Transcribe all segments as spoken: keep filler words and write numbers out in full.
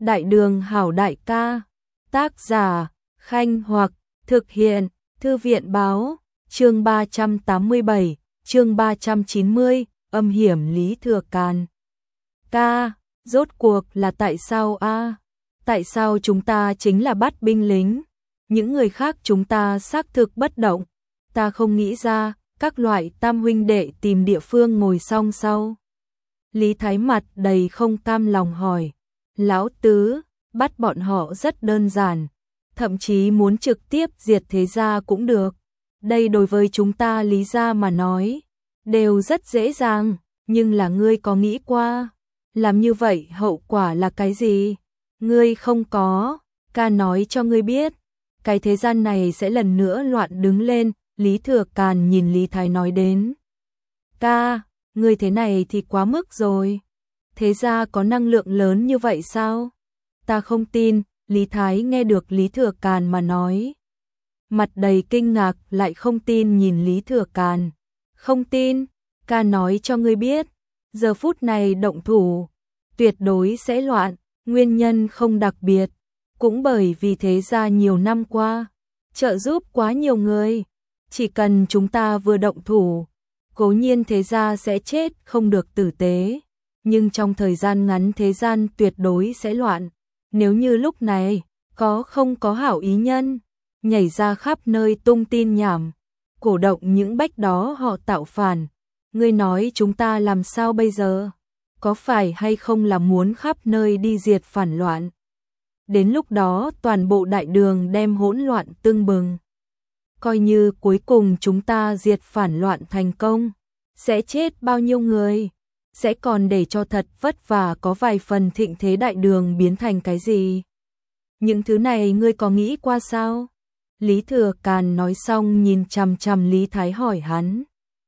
Đại đường hảo đại ca. Tác giả, Khanh Hoặc, thực hiện, Thư viện báo, chương ba trăm tám mươi bảy, chương ba trăm chín mươi, âm hiểm Lý Thừa Càn. Ca, rốt cuộc là tại sao a? Tại sao chúng ta chính là bắt binh lính? Những người khác chúng ta xác thực bất động. Ta không nghĩ ra, các loại tam huynh đệ tìm địa phương ngồi song sau. Lý Thái mặt đầy không cam lòng hỏi. Lão tứ, bắt bọn họ rất đơn giản. Thậm chí muốn trực tiếp diệt thế gia cũng được. Đây đối với chúng ta Lý gia mà nói, đều rất dễ dàng. Nhưng là ngươi có nghĩ qua, làm như vậy hậu quả là cái gì? Ngươi không có, ca nói cho ngươi biết. Cái thế gian này sẽ lần nữa loạn đứng lên. Lý Thừa Càn nhìn Lý Thái nói đến. Ca, ngươi thế này thì quá mức rồi. Thế gia có năng lượng lớn như vậy sao? Ta không tin. Lý Thái nghe được Lý Thừa Càn mà nói. Mặt đầy kinh ngạc lại không tin nhìn Lý Thừa Càn. Không tin, ca nói cho ngươi biết. Giờ phút này động thủ, tuyệt đối sẽ loạn. Nguyên nhân không đặc biệt. Cũng bởi vì thế gia nhiều năm qua trợ giúp quá nhiều người. Chỉ cần chúng ta vừa động thủ, cố nhiên thế gia sẽ chết không được tử tế. Nhưng trong thời gian ngắn thế gian tuyệt đối sẽ loạn. Nếu như lúc này, có không có hảo ý nhân, nhảy ra khắp nơi tung tin nhảm, cổ động những bách đó họ tạo phản. Ngươi nói chúng ta làm sao bây giờ? Có phải hay không là muốn khắp nơi đi diệt phản loạn? Đến lúc đó toàn bộ đại đường đem hỗn loạn tưng bừng. Coi như cuối cùng chúng ta diệt phản loạn thành công, sẽ chết bao nhiêu người? Sẽ còn để cho thật vất vả có vài phần thịnh thế đại đường biến thành cái gì? Những thứ này ngươi có nghĩ qua sao? Lý Thừa Càn nói xong nhìn chằm chằm Lý Thái hỏi hắn.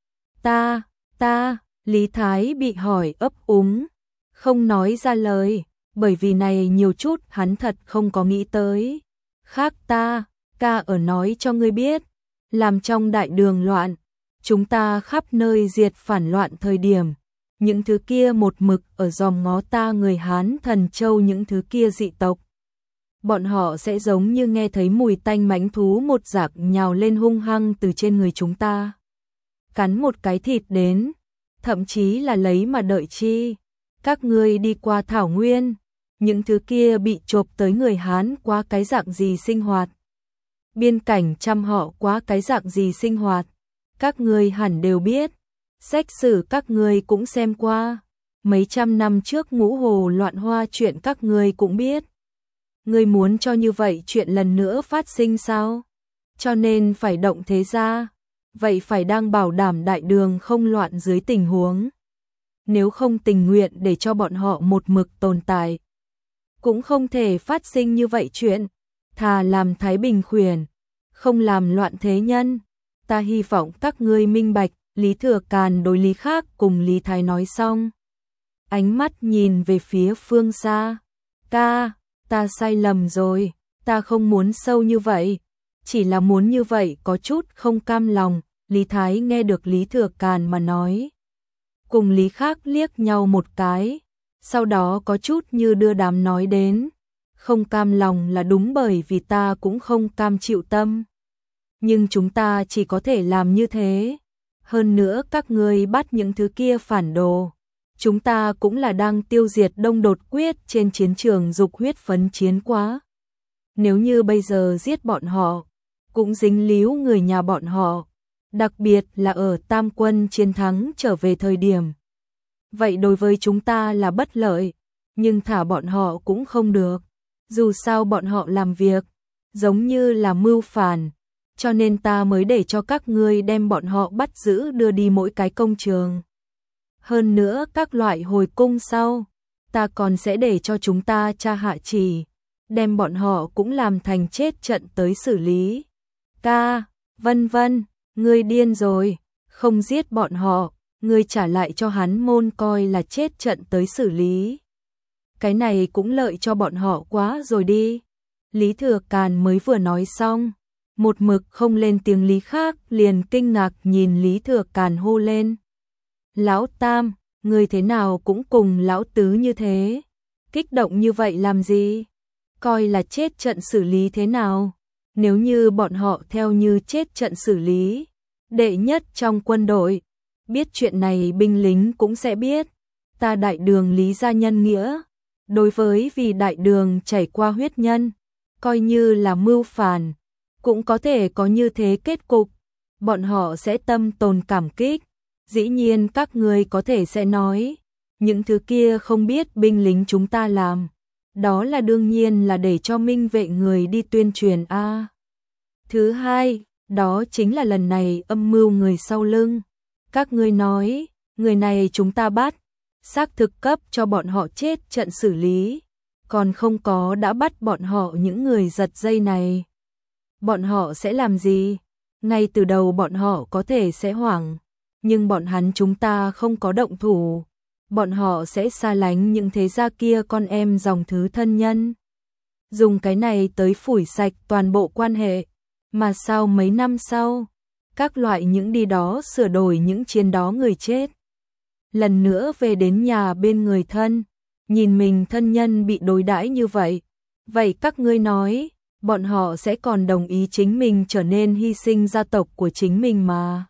Ta, ta, Lý Thái bị hỏi ấp úng, không nói ra lời, bởi vì này nhiều chút hắn thật không có nghĩ tới. Khác ta, ca ở nói cho ngươi biết, làm trong đại đường loạn, chúng ta khắp nơi diệt phản loạn thời điểm. Những thứ kia một mực ở dòm ngó ta người Hán Thần Châu những thứ kia dị tộc. Bọn họ sẽ giống như nghe thấy mùi tanh mãnh thú một giặc nhào lên hung hăng từ trên người chúng ta. Cắn một cái thịt đến, thậm chí là lấy mà đợi chi. Các ngươi đi qua Thảo Nguyên, những thứ kia bị chộp tới người Hán quá cái dạng gì sinh hoạt. Biên cảnh trăm họ quá cái dạng gì sinh hoạt. Các ngươi hẳn đều biết. Sách sử các ngươi cũng xem qua, mấy trăm năm trước ngũ hồ loạn hoa chuyện các ngươi cũng biết. Ngươi muốn cho như vậy chuyện lần nữa phát sinh sao? Cho nên phải động thế gia, vậy phải đang bảo đảm đại đường không loạn dưới tình huống. Nếu không tình nguyện để cho bọn họ một mực tồn tại, cũng không thể phát sinh như vậy chuyện. Thà làm thái bình khuyển, không làm loạn thế nhân. Ta hy vọng các ngươi minh bạch. Lý Thừa Càn đối Lý Khác cùng Lý Thái nói xong, ánh mắt nhìn về phía phương xa. Ca, ta sai lầm rồi, ta không muốn sâu như vậy, chỉ là muốn như vậy có chút không cam lòng. Lý Thái nghe được Lý Thừa Càn mà nói, cùng Lý Khác liếc nhau một cái, sau đó có chút như đưa đám nói đến, không cam lòng là đúng bởi vì ta cũng không cam chịu tâm. Nhưng chúng ta chỉ có thể làm như thế. Hơn nữa các ngươi bắt những thứ kia phản đồ. Chúng ta cũng là đang tiêu diệt Đông Đột Quyết trên chiến trường dục huyết phấn chiến quá. Nếu như bây giờ giết bọn họ, cũng dính líu người nhà bọn họ. Đặc biệt là ở Tam Quân chiến thắng trở về thời điểm. Vậy đối với chúng ta là bất lợi, nhưng thả bọn họ cũng không được. Dù sao bọn họ làm việc, giống như là mưu phản. Cho nên ta mới để cho các ngươi đem bọn họ bắt giữ đưa đi mỗi cái công trường. Hơn nữa các loại hồi cung sau, ta còn sẽ để cho chúng ta tra hạ chỉ, đem bọn họ cũng làm thành chết trận tới xử lý. Ca, vân vân, ngươi điên rồi, không giết bọn họ, ngươi trả lại cho hắn môn coi là chết trận tới xử lý. Cái này cũng lợi cho bọn họ quá rồi đi. Lý Thừa Càn mới vừa nói xong. Một mực không lên tiếng Lý Khác liền kinh ngạc nhìn Lý Thừa Càn hô lên. Lão Tam, người thế nào cũng cùng lão tứ như thế. kích động như vậy làm gì? Coi là chết trận xử lý thế nào? Nếu như bọn họ theo như chết trận xử lý, đệ nhất trong quân đội, biết chuyện này binh lính cũng sẽ biết. Ta đại đường Lý gia nhân nghĩa, đối với vì đại đường chảy qua huyết nhân, coi như là mưu phản, cũng có thể có như thế kết cục, bọn họ sẽ tâm tồn cảm kích. Dĩ nhiên các người có thể sẽ nói, những thứ kia không biết binh lính chúng ta làm, đó là đương nhiên là để cho minh vệ người đi tuyên truyền a. À. Thứ hai, đó chính là lần này âm mưu người sau lưng. Các ngươi nói, người này chúng ta bắt, xác thực cấp cho bọn họ chết trận xử lý, còn không có đã bắt bọn họ những người giật dây này. Bọn họ sẽ làm gì? Ngay từ đầu bọn họ có thể sẽ hoảng, nhưng bọn hắn chúng ta không có động thủ. Bọn họ sẽ xa lánh những thế gia kia con em dòng thứ thân nhân. Dùng cái này tới phủi sạch toàn bộ quan hệ. Mà sau mấy năm sau, các loại những đi đó sửa đổi những chiến đó người chết. Lần nữa về đến nhà bên người thân, nhìn mình thân nhân bị đối đãi như vậy. Vậy các ngươi nói, bọn họ sẽ còn đồng ý chính mình trở nên hy sinh gia tộc của chính mình mà.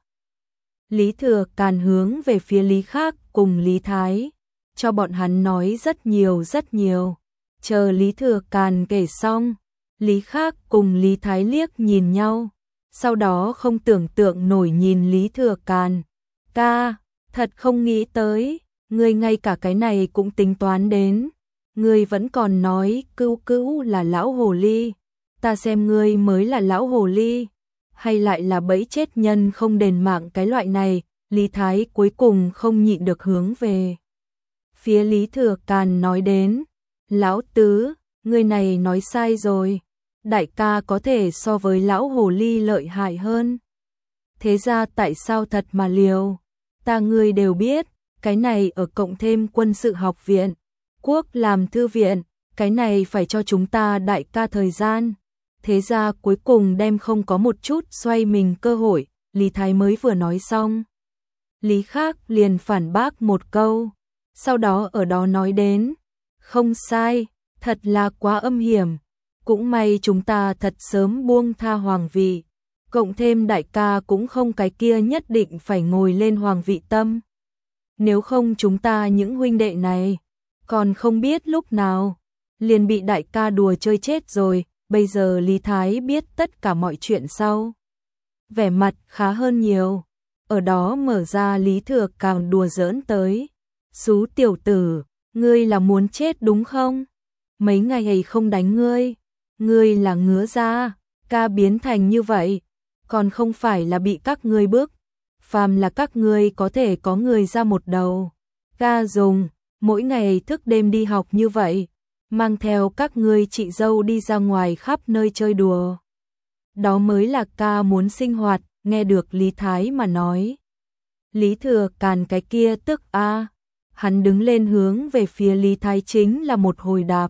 Lý Thừa Càn hướng về phía Lý Khác cùng Lý Thái, cho bọn hắn nói rất nhiều rất nhiều. Chờ Lý Thừa Càn kể xong, Lý Khác cùng Lý Thái liếc nhìn nhau, sau đó không tưởng tượng nổi nhìn Lý Thừa Càn. Ca, thật không nghĩ tới, ngươi ngay cả cái này cũng tính toán đến. Ngươi vẫn còn nói Cưu Cữu là lão hồ ly, ta xem ngươi mới là lão hồ ly, hay lại là bẫy chết nhân không đền mạng cái loại này. Lý Thái cuối cùng không nhịn được hướng về phía Lý Thừa Càn nói đến, lão tứ, ngươi này nói sai rồi, đại ca có thể so với lão hồ ly lợi hại hơn. Thế ra tại sao thật mà liều, ta ngươi đều biết, cái này ở cộng thêm quân sự học viện, quốc làm thư viện, cái này phải cho chúng ta đại ca thời gian. Thế ra cuối cùng đem không có một chút xoay mình cơ hội. Lý Thái mới vừa nói xong, Lý Khác liền phản bác một câu, sau đó ở đó nói đến, không sai, thật là quá âm hiểm, cũng may chúng ta thật sớm buông tha hoàng vị, cộng thêm đại ca cũng không cái kia nhất định phải ngồi lên hoàng vị tâm. Nếu không chúng ta những huynh đệ này, còn không biết lúc nào, liền bị đại ca đùa chơi chết rồi. Bây giờ Lý Thái biết tất cả mọi chuyện sau, vẻ mặt khá hơn nhiều, ở đó mở ra Lý Thừa Càn đùa giỡn tới. Xú tiểu tử, ngươi là muốn chết đúng không? Mấy ngày ấy không đánh ngươi, ngươi là ngứa ra, ca biến thành như vậy, còn không phải là bị các ngươi bức. Phàm là các ngươi có thể có người ra một đầu, ca dùng, mỗi ngày thức đêm đi học như vậy, mang theo các ngươi chị dâu đi ra ngoài khắp nơi chơi đùa. Đó mới là ca muốn sinh hoạt. Nghe được Lý Thái mà nói, Lý Thừa Càn cái kia tức a, hắn đứng lên hướng về phía Lý Thái chính là một hồi đạp.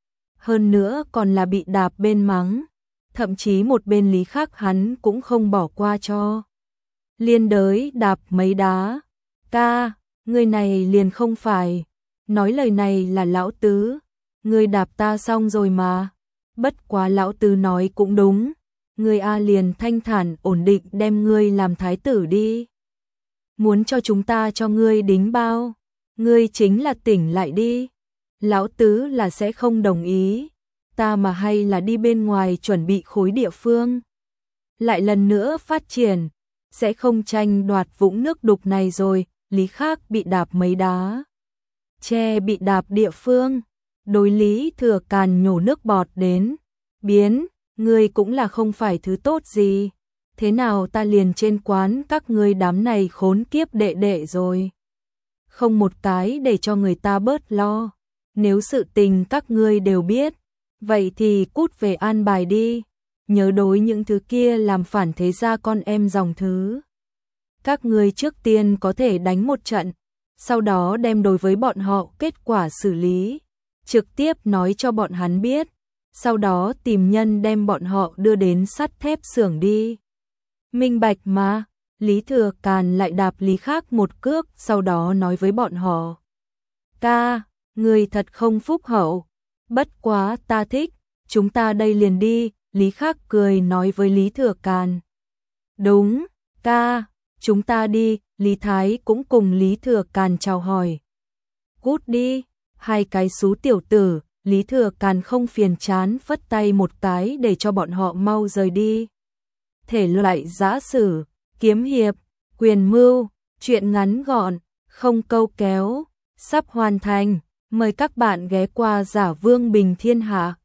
Hơn nữa còn là bị đạp bên mắng, thậm chí một bên Lý Khác hắn cũng không bỏ qua cho. Liên đới đạp mấy đá. Ca, người này liền không phải, nói lời này là lão tứ, ngươi đạp ta xong rồi mà. Bất quá lão tứ nói cũng đúng, ngươi a liền thanh thản ổn định đem ngươi làm thái tử đi. Muốn cho chúng ta cho ngươi đính bao, ngươi chính là tỉnh lại đi. Lão tứ là sẽ không đồng ý, ta mà hay là đi bên ngoài chuẩn bị khối địa phương, lại lần nữa phát triển, sẽ không tranh đoạt vũng nước đục này rồi. Lý Khác bị đạp mấy đá, che bị đạp địa phương, đối Lý Thừa Càn nhổ nước bọt đến, biến, ngươi cũng là không phải thứ tốt gì, thế nào ta liền trên quán các ngươi đám này khốn kiếp đệ đệ rồi. Không một cái để cho người ta bớt lo, nếu sự tình các ngươi đều biết, vậy thì cút về an bài đi, nhớ đối những thứ kia làm phản thế gia con em dòng thứ. Các ngươi trước tiên có thể đánh một trận, sau đó đem đối với bọn họ kết quả xử lý, trực tiếp nói cho bọn hắn biết, sau đó tìm nhân đem bọn họ đưa đến sắt thép xưởng đi. Minh bạch mà. Lý Thừa Càn lại đạp Lý Khác một cước, sau đó nói với bọn họ, ca, người thật không phúc hậu. Bất quá ta thích, chúng ta đây liền đi, Lý Khắc cười nói với Lý Thừa Càn. Đúng, ca, chúng ta đi, Lý Thái cũng cùng Lý Thừa Càn chào hỏi. Cút đi, hai cái xú tiểu tử, Lý Thừa Càn không phiền chán phất tay một cái để cho bọn họ mau rời đi. Thể loại giã sử, kiếm hiệp, quyền mưu, truyện ngắn gọn, không câu kéo, sắp hoàn thành. Mời các bạn ghé qua Giả Vương Bình Thiên Hạ.